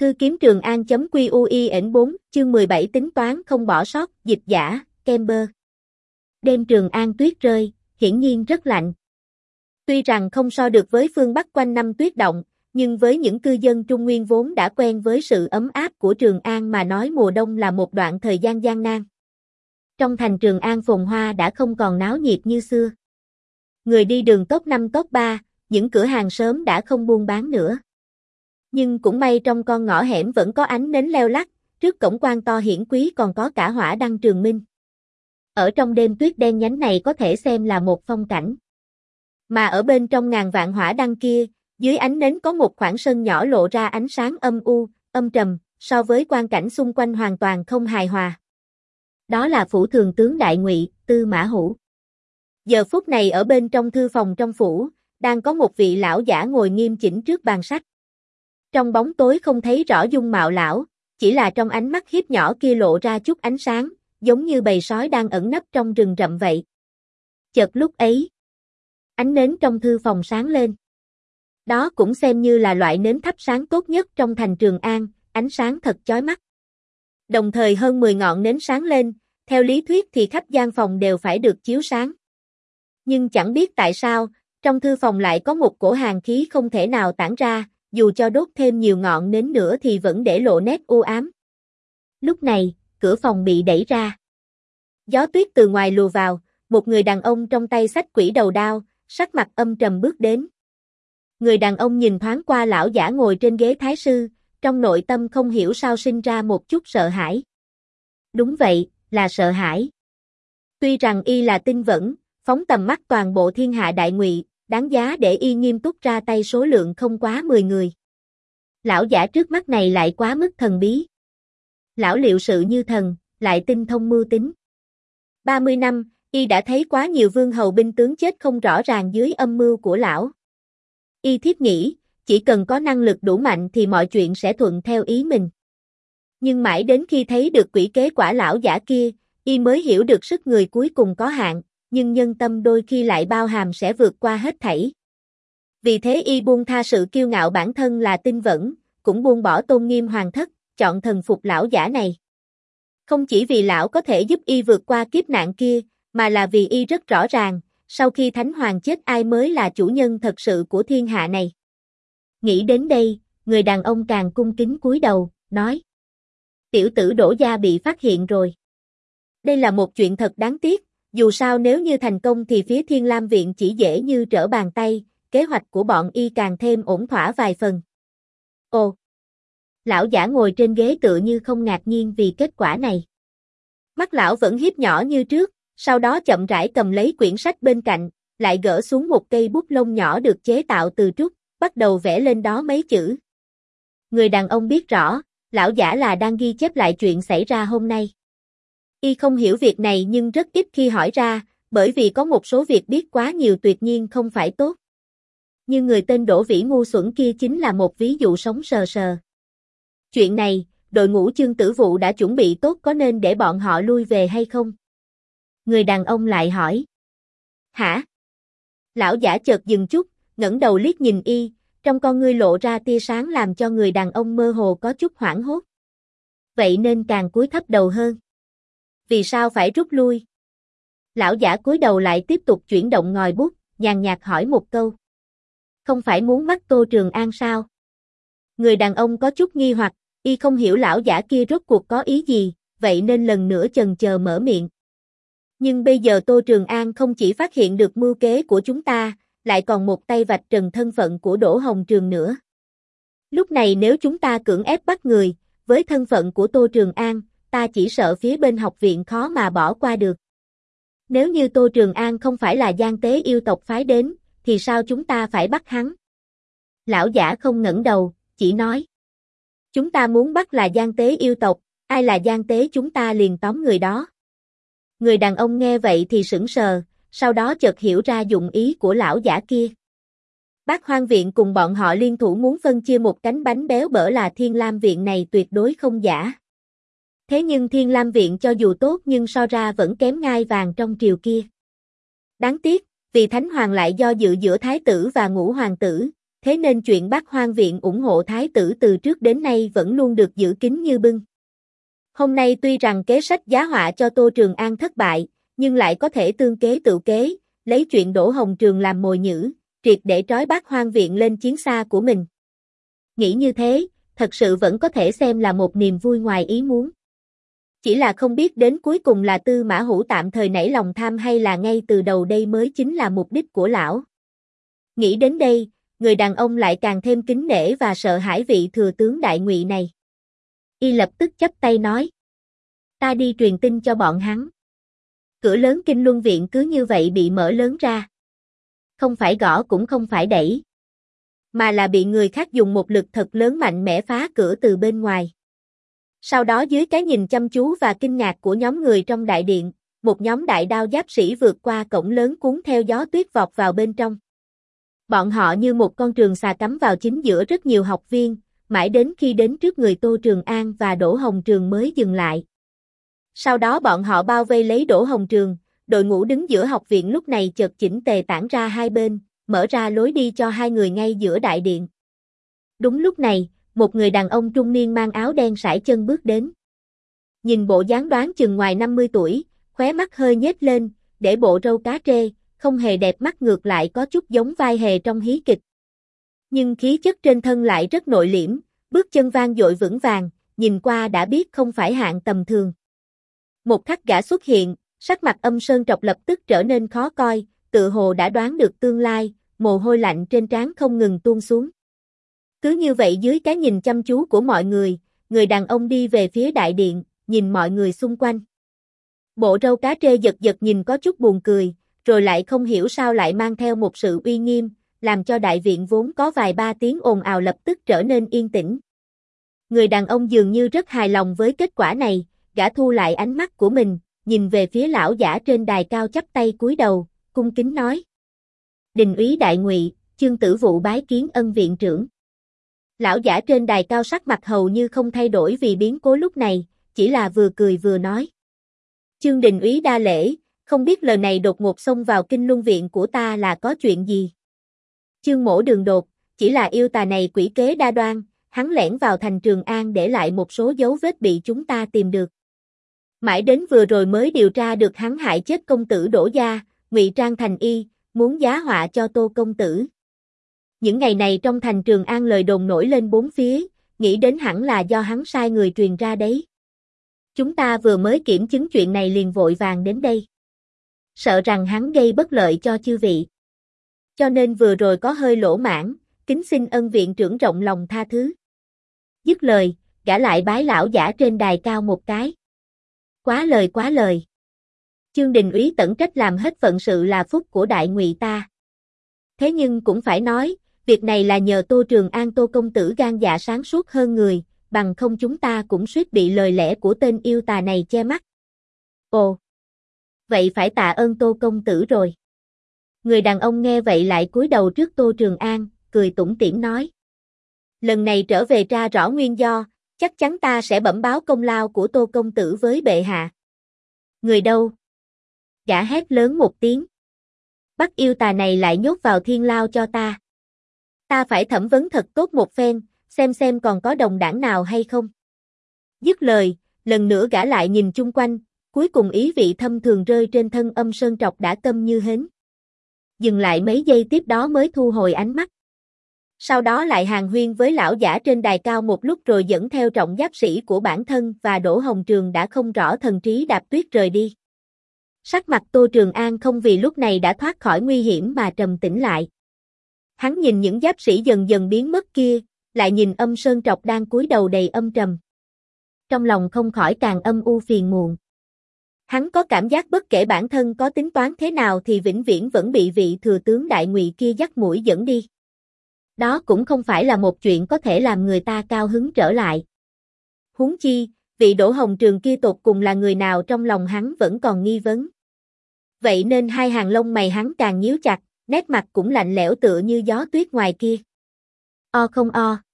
Thư kiếm Trường An.QUIN4, chương 17 tính toán không bỏ sót, dịch giả, Kemper. Đêm Trường An tuyết rơi, hiển nhiên rất lạnh. Tuy rằng không so được với phương Bắc quanh năm tuyết động, nhưng với những cư dân Trung Nguyên vốn đã quen với sự ấm áp của Trường An mà nói mùa đông là một đoạn thời gian gian nan. Trong thành Trường An phồn hoa đã không còn náo nhiệt như xưa. Người đi đường top 5 top 3, những cửa hàng sớm đã không buôn bán nữa. Nhưng cũng may trong con ngõ hẻm vẫn có ánh nến leo lắc, trước cổng quan to hiển quý còn có cả hỏa đăng trường minh. Ở trong đêm tuyết đen nhánh này có thể xem là một phong cảnh. Mà ở bên trong ngàn vạn hỏa đăng kia, dưới ánh nến có một khoảng sân nhỏ lộ ra ánh sáng âm u, âm trầm, so với quang cảnh xung quanh hoàn toàn không hài hòa. Đó là phủ thường tướng Đại Ngụy, Tư Mã Hủ. Giờ phút này ở bên trong thư phòng trong phủ, đang có một vị lão giả ngồi nghiêm chỉnh trước bàn sách. Trong bóng tối không thấy rõ dung mạo lão, chỉ là trong ánh mắt hiếp nhỏ kia lộ ra chút ánh sáng, giống như bầy sói đang ẩn nấp trong rừng rậm vậy. Chợt lúc ấy, ánh nến trong thư phòng sáng lên. Đó cũng xem như là loại nến thắp sáng tốt nhất trong thành Trường An, ánh sáng thật chói mắt. Đồng thời hơn 10 ngọn nến sáng lên, theo lý thuyết thì khắp gian phòng đều phải được chiếu sáng. Nhưng chẳng biết tại sao, trong thư phòng lại có một cổ hàn khí không thể nào tản ra, dù cho đốt thêm nhiều ngọn nến nữa thì vẫn để lộ nét u ám. Lúc này, cửa phòng bị đẩy ra. Gió tuyết từ ngoài lùa vào, một người đàn ông trong tay xách quỷ đầu đao, sắc mặt âm trầm bước đến. Người đàn ông nhìn thoáng qua lão giả ngồi trên ghế thái sư, trong nội tâm không hiểu sao sinh ra một chút sợ hãi. Đúng vậy, là sợ hãi. Tuy rằng y là tinh vẫn, phóng tầm mắt toàn bộ thiên hạ Đại Ngụy, đáng giá để y nghiêm túc ra tay số lượng không quá 10 người. Lão giả trước mắt này lại quá mức thần bí. Lão liệu sự như thần, lại tinh thông mưu tính. 30 năm, y đã thấy quá nhiều vương hầu binh tướng chết không rõ ràng dưới âm mưu của lão. Y thiết nghĩ, chỉ cần có năng lực đủ mạnh thì mọi chuyện sẽ thuận theo ý mình. Nhưng mãi đến khi thấy được quỷ kế quả lão giả kia, y mới hiểu được sức người cuối cùng có hạn, nhưng nhân tâm đôi khi lại bao hàm sẽ vượt qua hết thảy. Vì thế y buông tha sự kiêu ngạo bản thân là tinh vẫn, cũng buông bỏ tôn nghiêm hoàng thất, chọn thần phục lão giả này. Không chỉ vì lão có thể giúp y vượt qua kiếp nạn kia, mà là vì y rất rõ ràng, sau khi Thánh Hoàng chết ai mới là chủ nhân thật sự của thiên hạ này. Nghĩ đến đây, người đàn ông càng cung kính cúi đầu, nói: Tiểu tử Đỗ gia bị phát hiện rồi. Đây là một chuyện thật đáng tiếc, dù sao nếu như thành công thì phía Thiên Lam Viện chỉ dễ như trở bàn tay, kế hoạch của bọn y càng thêm ổn thỏa vài phần. Ồ! Lão giả ngồi trên ghế tựa như không ngạc nhiên vì kết quả này. Mắt lão vẫn hiếp nhỏ như trước, sau đó chậm rãi cầm lấy quyển sách bên cạnh, lại gỡ xuống một cây bút lông nhỏ được chế tạo từ trúc, bắt đầu vẽ lên đó mấy chữ. Người đàn ông biết rõ, lão giả là đang ghi chép lại chuyện xảy ra hôm nay. Y không hiểu việc này nhưng rất ít khi hỏi ra, bởi vì có một số việc biết quá nhiều tuyệt nhiên không phải tốt. Nhưng người tên Đỗ Vĩ ngu xuẩn kia chính là một ví dụ sống sờ sờ. Chuyện này, đội ngũ Chương Tử Vụ đã chuẩn bị tốt có nên để bọn họ lui về hay không? Người đàn ông lại hỏi. Hả? Lão giả chợt dừng chút, ngẩng đầu liếc nhìn y, trong con ngươi lộ ra tia sáng làm cho người đàn ông mơ hồ có chút hoảng hốt. Vậy nên càng cúi thấp đầu hơn. Vì sao phải rút lui? Lão giả cúi đầu lại tiếp tục chuyển động ngòi bút, nhàn nhạt hỏi một câu. Không phải muốn bắt Tô Trường An sao? Người đàn ông có chút nghi hoặc, y không hiểu lão giả kia rốt cuộc có ý gì, vậy nên lần nữa chần chờ mở miệng. Nhưng bây giờ Tô Trường An không chỉ phát hiện được mưu kế của chúng ta, lại còn một tay vạch trần thân phận của Đỗ Hồng Trường nữa. Lúc này nếu chúng ta cưỡng ép bắt người, với thân phận của Tô Trường An, ta chỉ sợ phía bên học viện khó mà bỏ qua được. Nếu như Tô Trường An không phải là gian tế yêu tộc phái đến, thì sao chúng ta phải bắt hắn? Lão giả không ngẩng đầu, chỉ nói. Chúng ta muốn bắt là gian tế yêu tộc, ai là gian tế chúng ta liền tóm người đó. Người đàn ông nghe vậy thì sững sờ, sau đó chợt hiểu ra dụng ý của lão giả kia. Bác Hoang Viện cùng bọn họ liên thủ muốn phân chia một cánh bánh béo bở là Thiên Lam Viện này tuyệt đối không giả. Thế nhưng Thiên Lam Viện cho dù tốt nhưng so ra vẫn kém ngai vàng trong triều kia. Đáng tiếc, vì Thánh Hoàng lại do dự giữa Thái tử và Ngũ Hoàng tử, thế nên chuyện Bát Hoang Viện ủng hộ thái tử từ trước đến nay vẫn luôn được giữ kín như bưng. Hôm nay tuy rằng kế sách giá họa cho Tô Trường An thất bại, nhưng lại có thể tương kế tựu kế, lấy chuyện Đỗ Hồng Trường làm mồi nhử, triệt để trói Bát Hoang Viện lên chiến xa của mình. Nghĩ như thế, thật sự vẫn có thể xem là một niềm vui ngoài ý muốn. Chỉ là không biết đến cuối cùng là Tư Mã Hữu tạm thời nảy lòng tham hay là ngay từ đầu đây mới chính là mục đích của lão. Nghĩ đến đây, người đàn ông lại càng thêm kính nể và sợ hãi vị thừa tướng đại ngụy này. Y lập tức chắp tay nói: ta đi truyền tin cho bọn hắn. Cửa lớn Kinh Luân Viện cứ như vậy bị mở lớn ra. Không phải gõ cũng không phải đẩy, mà là bị người khác dùng một lực thật lớn mạnh mẽ phá cửa từ bên ngoài. Sau đó dưới cái nhìn chăm chú và kinh ngạc của nhóm người trong đại điện, một nhóm đại đao giáp sĩ vượt qua cổng lớn cuốn theo gió tuyết vọt vào bên trong. Bọn họ như một con trường xà cắm vào chính giữa rất nhiều học viên, mãi đến khi đến trước người Tô Trường An và Đỗ Hồng Trường mới dừng lại. Sau đó bọn họ bao vây lấy Đỗ Hồng Trường, đội ngũ đứng giữa học viện lúc này chợt chỉnh tề tản ra hai bên, mở ra lối đi cho hai người ngay giữa đại điện. Đúng lúc này, một người đàn ông trung niên mang áo đen sải chân bước đến. Nhìn bộ dáng đoán chừng ngoài 50 tuổi, khóe mắt hơi nhếch lên, để bộ râu cá trê, không hề đẹp mắt ngược lại có chút giống vai hề trong hí kịch. Nhưng khí chất trên thân lại rất nội liễm, bước chân vang dội vững vàng, nhìn qua đã biết không phải hạng tầm thường. Một khắc gã xuất hiện, sắc mặt Âm Sơn Trọc lập tức trở nên khó coi, tự hồ đã đoán được tương lai, mồ hôi lạnh trên trán không ngừng tuôn xuống. Cứ như vậy dưới cái nhìn chăm chú của mọi người đàn ông đi về phía đại điện, nhìn mọi người xung quanh. Bộ râu cá trê giật giật nhìn có chút buồn cười, rồi lại không hiểu sao lại mang theo một sự uy nghiêm, làm cho đại viện vốn có vài ba tiếng ồn ào lập tức trở nên yên tĩnh. Người đàn ông dường như rất hài lòng với kết quả này, gã thu lại ánh mắt của mình, nhìn về phía lão giả trên đài cao chắp tay cúi đầu, cung kính nói: Đình úy đại ngụy, Chương Tử Vụ bái kiến Ân viện trưởng. Lão giả trên đài cao sắc mặt hầu như không thay đổi vì biến cố lúc này, chỉ là vừa cười vừa nói: Chương đình úy đa lễ, không biết lần này đột ngột xông vào Kinh Luân Viện của ta là có chuyện gì? Chương Mỗ đường đột, chỉ là yêu tà này quỷ kế đa đoan, hắn lẻn vào thành Trường An để lại một số dấu vết bị chúng ta tìm được. Mãi đến vừa rồi mới điều tra được hắn hại chết công tử Đỗ gia, ngụy trang thành y, muốn giá họa cho Tô công tử. Những ngày này trong thành Trường An lời đồn nổi lên bốn phía, nghĩ đến hẳn là do hắn sai người truyền ra đấy. Chúng ta vừa mới kiểm chứng chuyện này liền vội vàng đến đây. Sợ rằng hắn gây bất lợi cho chư vị. Cho nên vừa rồi có hơi lỗ mãn, kính xin Ân viện trưởng rộng lòng tha thứ. Dứt lời, gã lại bái lão giả trên đài cao một cái. Quá lời quá lời. Chương đình úy tận trách làm hết phận sự là phúc của đại ngụy ta. Thế nhưng cũng phải nói, việc này là nhờ Tô Trường An Tô công tử gan dạ sáng suốt hơn người, bằng không chúng ta cũng suýt bị lời lẽ của tên yêu tà này che mắt. Ồ, vậy phải tạ ơn Tô công tử rồi. Người đàn ông nghe vậy lại cúi đầu trước Tô Trường An, cười tủm tỉm nói: Lần này trở về tra rõ nguyên do, chắc chắn ta sẽ bẩm báo công lao của Tô công tử với bệ hạ. Người đâu? Gã hét lớn một tiếng. Bắt yêu tà này lại nhốt vào thiên lao cho ta. Ta phải thẩm vấn thật tốt một phen, xem còn có đồng đảng nào hay không. Dứt lời, lần nữa gã lại nhìn chung quanh, cuối cùng ý vị thâm thường rơi trên thân Âm Sơn Trọc đã câm như hến. Dừng lại mấy giây tiếp đó mới thu hồi ánh mắt. Sau đó lại hàn huyên với lão giả trên đài cao một lúc rồi dẫn theo trọng giáp sĩ của bản thân và Đỗ Hồng Trường đã không rõ thần trí đạp tuyết rời đi. Sắc mặt Tô Trường An không vì lúc này đã thoát khỏi nguy hiểm mà trầm tĩnh lại. Hắn nhìn những giáp sĩ dần dần biến mất kia, lại nhìn Âm Sơn Trọc đang cúi đầu đầy âm trầm. Trong lòng không khỏi càng âm u phiền muộn. Hắn có cảm giác bất kể bản thân có tính toán thế nào thì vĩnh viễn vẫn bị vị thừa tướng đại ngụy kia dắt mũi dẫn đi. Đó cũng không phải là một chuyện có thể làm người ta cao hứng trở lại. Huống chi, vị Đỗ Hồng Trường kia tột cùng là người nào trong lòng hắn vẫn còn nghi vấn. Vậy nên hai hàng lông mày hắn càng nhíu chặt, nét mặt cũng lạnh lẽo tựa như gió tuyết ngoài kia. O không o.